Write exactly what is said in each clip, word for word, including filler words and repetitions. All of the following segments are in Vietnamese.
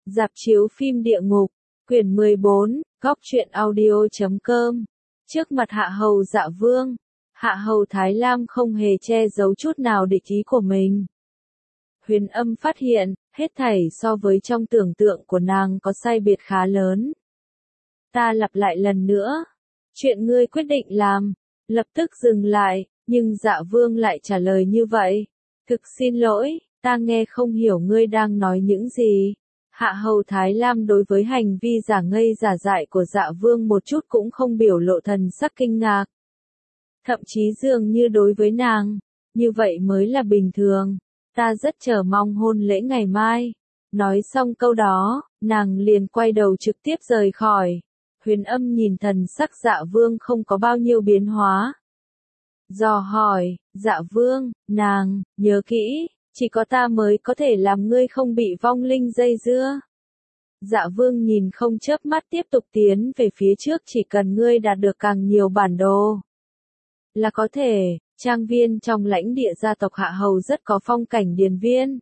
Rạp chiếu phim địa ngục, quyển mười bốn, góc truyện audio chấm com. Trước mặt Hạ Hầu Dạ Vương, Hạ Hầu Thái Lam không hề che giấu chút nào địch ý của mình. Huyền Âm phát hiện, hết thảy so với trong tưởng tượng của nàng có sai biệt khá lớn. Ta lặp lại lần nữa, chuyện ngươi quyết định làm, lập tức dừng lại, nhưng Dạ Vương lại trả lời như vậy. Thực xin lỗi, ta nghe không hiểu ngươi đang nói những gì. Hạ Hầu Thái Lam đối với hành vi giả ngây giả dại của Dạ Vương một chút cũng không biểu lộ thần sắc kinh ngạc. Thậm chí dường như đối với nàng, như vậy mới là bình thường. Ta rất chờ mong hôn lễ ngày mai. Nói xong câu đó, nàng liền quay đầu trực tiếp rời khỏi. Huyền Âm nhìn thần sắc Dạ Vương không có bao nhiêu biến hóa. Dò hỏi, Dạ Vương, nàng, nhớ kỹ, chỉ có ta mới có thể làm ngươi không bị vong linh dây dưa. Dạ Vương nhìn không chớp mắt tiếp tục tiến về phía trước, chỉ cần ngươi đạt được càng nhiều bản đồ là có thể. Trang viên trong lãnh địa gia tộc Hạ Hầu rất có phong cảnh điền viên.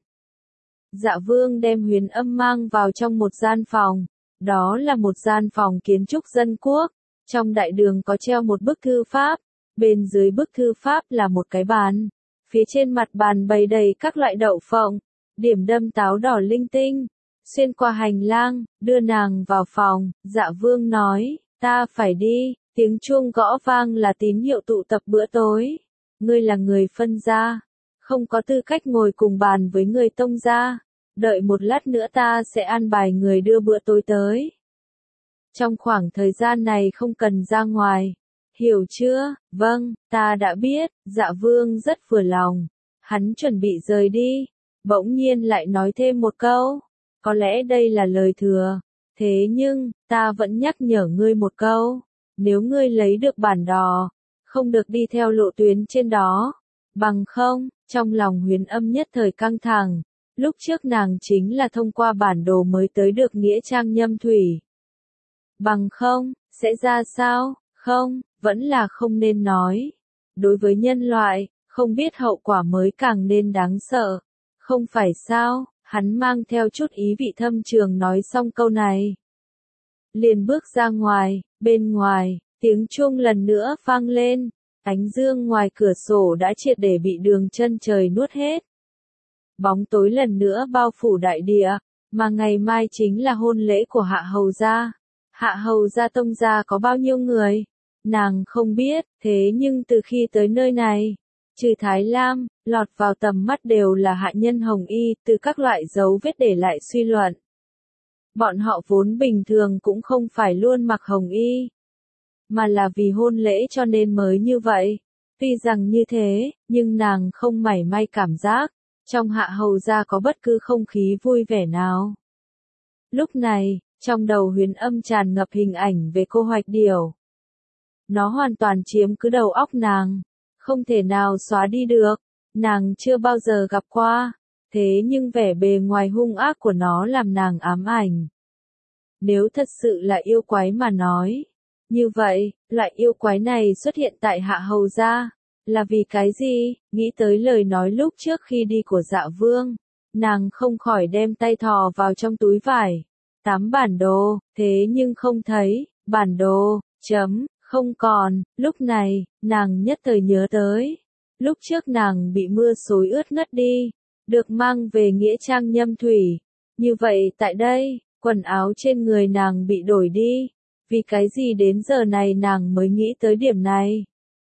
Dạ Vương đem Huyền Âm mang vào trong một gian phòng. Đó là một gian phòng kiến trúc dân quốc. Trong đại đường có treo một bức thư pháp. Bên dưới bức thư pháp là một cái bàn. Phía trên mặt bàn bày đầy các loại đậu phộng, điểm đâm táo đỏ linh tinh. Xuyên qua hành lang, đưa nàng vào phòng, Dạ Vương nói, ta phải đi. Tiếng chuông gõ vang là tín hiệu tụ tập bữa tối. Ngươi là người phân gia, không có tư cách ngồi cùng bàn với người tông gia. Đợi một lát nữa ta sẽ an bài người đưa bữa tối tới. Trong khoảng thời gian này không cần ra ngoài. Hiểu chưa? Vâng, ta đã biết. Dạ Vương rất vừa lòng. Hắn chuẩn bị rời đi. Bỗng nhiên lại nói thêm một câu. Có lẽ đây là lời thừa. Thế nhưng, ta vẫn nhắc nhở ngươi một câu. Nếu ngươi lấy được bản đồ, không được đi theo lộ tuyến trên đó. Bằng không, trong lòng Huyền Âm nhất thời căng thẳng. Lúc trước nàng chính là thông qua bản đồ mới tới được nghĩa trang Nhâm Thủy. Bằng không, sẽ ra sao? Không, vẫn là không nên nói. Đối với nhân loại, không biết hậu quả mới càng nên đáng sợ. Không phải sao? Hắn mang theo chút ý vị thâm trường nói xong câu này. Liền bước ra ngoài, bên ngoài, tiếng chuông lần nữa vang lên. Ánh dương ngoài cửa sổ đã triệt để bị đường chân trời nuốt hết. Bóng tối lần nữa bao phủ đại địa, mà ngày mai chính là hôn lễ của Hạ Hầu gia. Hạ Hầu gia tông gia có bao nhiêu người? Nàng không biết, thế nhưng từ khi tới nơi này, trừ Thái Lam, lọt vào tầm mắt đều là hạ nhân hồng y, từ các loại dấu vết để lại suy luận. Bọn họ vốn bình thường cũng không phải luôn mặc hồng y, mà là vì hôn lễ cho nên mới như vậy. Tuy rằng như thế, nhưng nàng không mảy may cảm giác, trong Hạ Hầu gia có bất cứ không khí vui vẻ nào. Lúc này, trong đầu Huyền Âm tràn ngập hình ảnh về cô Hoạch Điểu. Nó hoàn toàn chiếm cứ đầu óc nàng, không thể nào xóa đi được. Nàng chưa bao giờ gặp qua, thế nhưng vẻ bề ngoài hung ác của nó làm nàng ám ảnh. Nếu thật sự là yêu quái mà nói, như vậy, loại yêu quái này xuất hiện tại Hạ Hầu gia, là vì cái gì? Nghĩ tới lời nói lúc trước khi đi của Dạ Vương, nàng không khỏi đem tay thò vào trong túi vải. Tám bản đồ, thế nhưng không thấy, bản đồ, chấm, không còn. Lúc này, nàng nhất thời nhớ tới. Lúc trước nàng bị mưa xối ướt ngất đi, được mang về nghĩa trang Nhâm Thủy. Như vậy tại đây, quần áo trên người nàng bị đổi đi. Vì cái gì đến giờ này nàng mới nghĩ tới điểm này?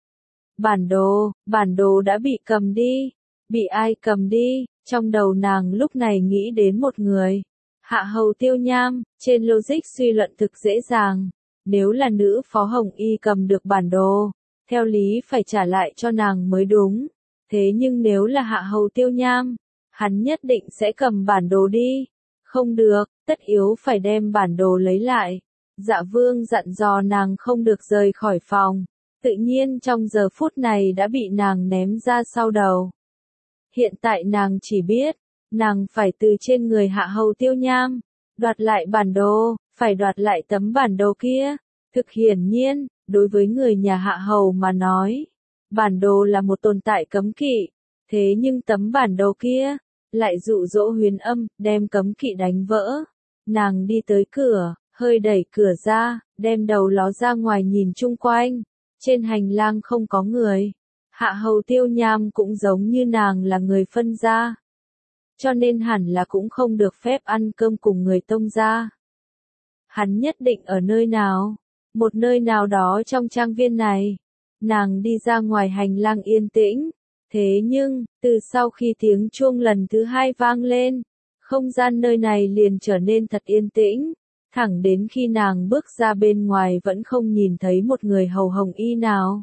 Bản đồ, bản đồ đã bị cầm đi. Bị ai cầm đi? Trong đầu nàng lúc này nghĩ đến một người. Hạ Hầu Tiêu Nham, trên logic suy luận thực dễ dàng. Nếu là nữ phó hồng y cầm được bản đồ, theo lý phải trả lại cho nàng mới đúng. Thế nhưng nếu là Hạ Hầu Tiêu Nham, hắn nhất định sẽ cầm bản đồ đi. Không được, tất yếu phải đem bản đồ lấy lại. Dạ Vương dặn dò nàng không được rời khỏi phòng. Tự nhiên trong giờ phút này đã bị nàng ném ra sau đầu. Hiện tại nàng chỉ biết, nàng phải từ trên người Hạ Hầu Tiêu Nham, đoạt lại bản đồ, phải đoạt lại tấm bản đồ kia. Thực hiển nhiên, đối với người nhà Hạ Hầu mà nói, bản đồ là một tồn tại cấm kỵ. Thế nhưng tấm bản đồ kia, lại dụ dỗ Huyền Âm, đem cấm kỵ đánh vỡ. Nàng đi tới cửa, hơi đẩy cửa ra, đem đầu ló ra ngoài nhìn chung quanh. Trên hành lang không có người. Hạ hầu Tiêu Nham cũng giống như nàng là người phân gia. Cho nên hẳn là cũng không được phép ăn cơm cùng người Tông gia. Hắn nhất định ở nơi nào? Một nơi nào đó trong trang viên này. Nàng đi ra ngoài hành lang yên tĩnh. Thế nhưng, từ sau khi tiếng chuông lần thứ hai vang lên, không gian nơi này liền trở nên thật yên tĩnh. Thẳng đến khi nàng bước ra bên ngoài vẫn không nhìn thấy một người hầu hồng y nào.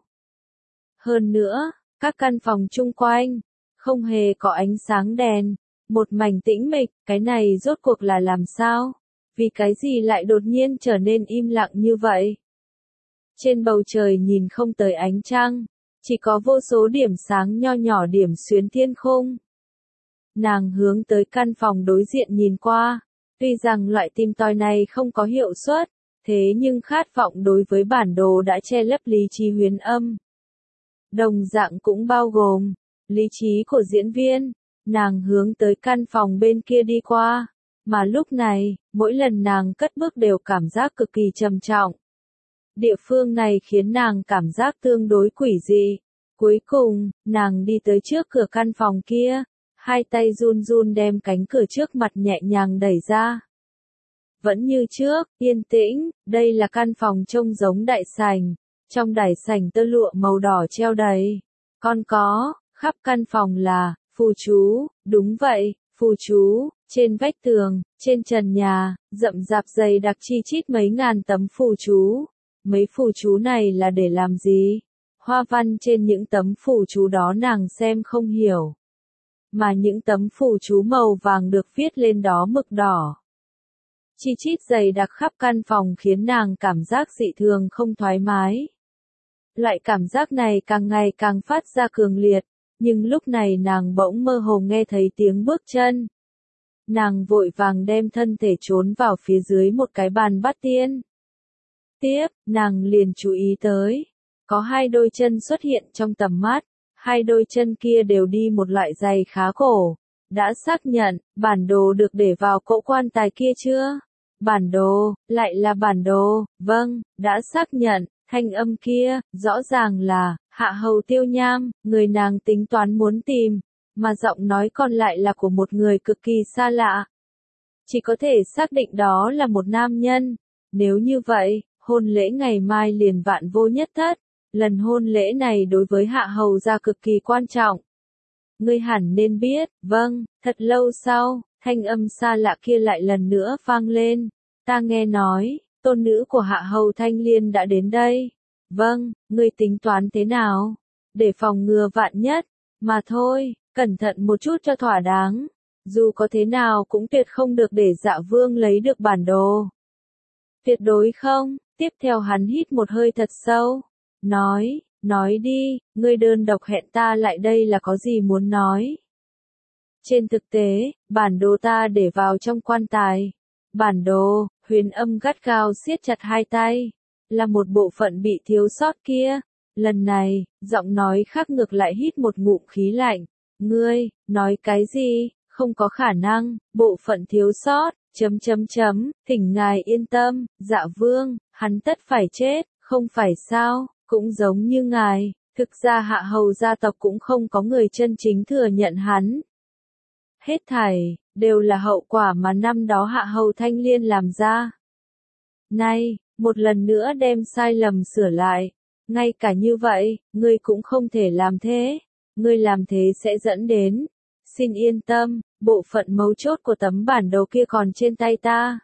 Hơn nữa, các căn phòng chung quanh, không hề có ánh sáng đèn, một mảnh tĩnh mịch, cái này rốt cuộc là làm sao? Vì cái gì lại đột nhiên trở nên im lặng như vậy? Trên bầu trời nhìn không tới ánh trăng, chỉ có vô số điểm sáng nho nhỏ điểm xuyến thiên khung. Nàng hướng tới căn phòng đối diện nhìn qua, tuy rằng loại tìm tòi này không có hiệu suất, thế nhưng khát vọng đối với bản đồ đã che lấp lý trí huyền âm. Đồng dạng cũng bao gồm, lý trí của diễn viên, nàng hướng tới căn phòng bên kia đi qua, mà lúc này, mỗi lần nàng cất bước đều cảm giác cực kỳ trầm trọng. Địa phương này khiến nàng cảm giác tương đối quỷ dị. Cuối cùng, nàng đi tới trước cửa căn phòng kia, hai tay run run đem cánh cửa trước mặt nhẹ nhàng đẩy ra. Vẫn như trước, yên tĩnh, đây là căn phòng trông giống đại sảnh, trong đại sảnh tơ lụa màu đỏ treo đầy. Còn có, khắp căn phòng là, phù chú, đúng vậy, phù chú, trên vách tường, trên trần nhà, rậm rạp dày đặc chi chít mấy ngàn tấm phù chú. Mấy phù chú này là để làm gì? Hoa văn trên những tấm phù chú đó nàng xem không hiểu. Mà những tấm phù chú màu vàng được viết lên đó mực đỏ. Chi chít dày đặc khắp căn phòng khiến nàng cảm giác dị thường không thoải mái. Loại cảm giác này càng ngày càng phát ra cường liệt, nhưng lúc này nàng bỗng mơ hồ nghe thấy tiếng bước chân. Nàng vội vàng đem thân thể trốn vào phía dưới một cái bàn bát tiên. Tiếp, nàng liền chú ý tới, có hai đôi chân xuất hiện trong tầm mắt, hai đôi chân kia đều đi một loại giày khá cổ. Đã xác nhận, bản đồ được để vào cỗ quan tài kia chưa? Bản đồ, lại là bản đồ, vâng, đã xác nhận, thanh âm kia, rõ ràng là, Hạ Hầu Tiêu Nham, người nàng tính toán muốn tìm, mà giọng nói còn lại là của một người cực kỳ xa lạ. Chỉ có thể xác định đó là một nam nhân, nếu như vậy, hôn lễ ngày mai liền vạn vô nhất thất, lần hôn lễ này đối với Hạ Hầu gia cực kỳ quan trọng. Ngươi hẳn nên biết, vâng, thật lâu sau, thanh âm xa lạ kia lại lần nữa vang lên, ta nghe nói, tôn nữ của Hạ Hầu Thanh Liên đã đến đây. Vâng, ngươi tính toán thế nào? Để phòng ngừa vạn nhất, mà thôi, cẩn thận một chút cho thỏa đáng. Dù có thế nào cũng tuyệt không được để Dạ Vương lấy được bản đồ. Tuyệt đối không, tiếp theo hắn hít một hơi thật sâu. Nói, nói đi, ngươi đơn độc hẹn ta lại đây là có gì muốn nói? Trên thực tế, bản đồ ta để vào trong quan tài. Bản đồ, huyền âm gắt gao siết chặt hai tay. Là một bộ phận bị thiếu sót kia. Lần này, giọng nói khác ngược lại hít một ngụm khí lạnh. Ngươi, nói cái gì? Không có khả năng, bộ phận thiếu sót, chấm chấm chấm, thỉnh ngài yên tâm, Dạ Vương, hắn tất phải chết, không phải sao, cũng giống như ngài, thực ra Hạ Hầu gia tộc cũng không có người chân chính thừa nhận hắn. Hết thảy, đều là hậu quả mà năm đó Hạ Hầu Thanh Liên làm ra. Nay, một lần nữa đem sai lầm sửa lại, ngay cả như vậy, ngươi cũng không thể làm thế, ngươi làm thế sẽ dẫn đến. Xin yên tâm, bộ phận mấu chốt của tấm bản đồ kia còn trên tay ta.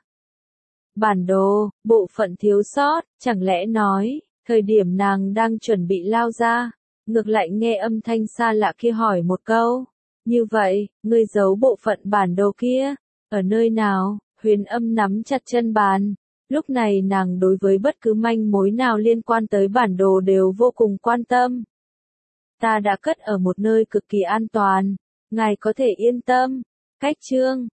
Bản đồ, bộ phận thiếu sót, chẳng lẽ nói, thời điểm nàng đang chuẩn bị lao ra, ngược lại nghe âm thanh xa lạ kia hỏi một câu. Như vậy, ngươi giấu bộ phận bản đồ kia, ở nơi nào? Huyền âm nắm chặt chân bàn. Lúc này nàng đối với bất cứ manh mối nào liên quan tới bản đồ đều vô cùng quan tâm. Ta đã cất ở một nơi cực kỳ an toàn. Ngài có thể yên tâm. Cách chương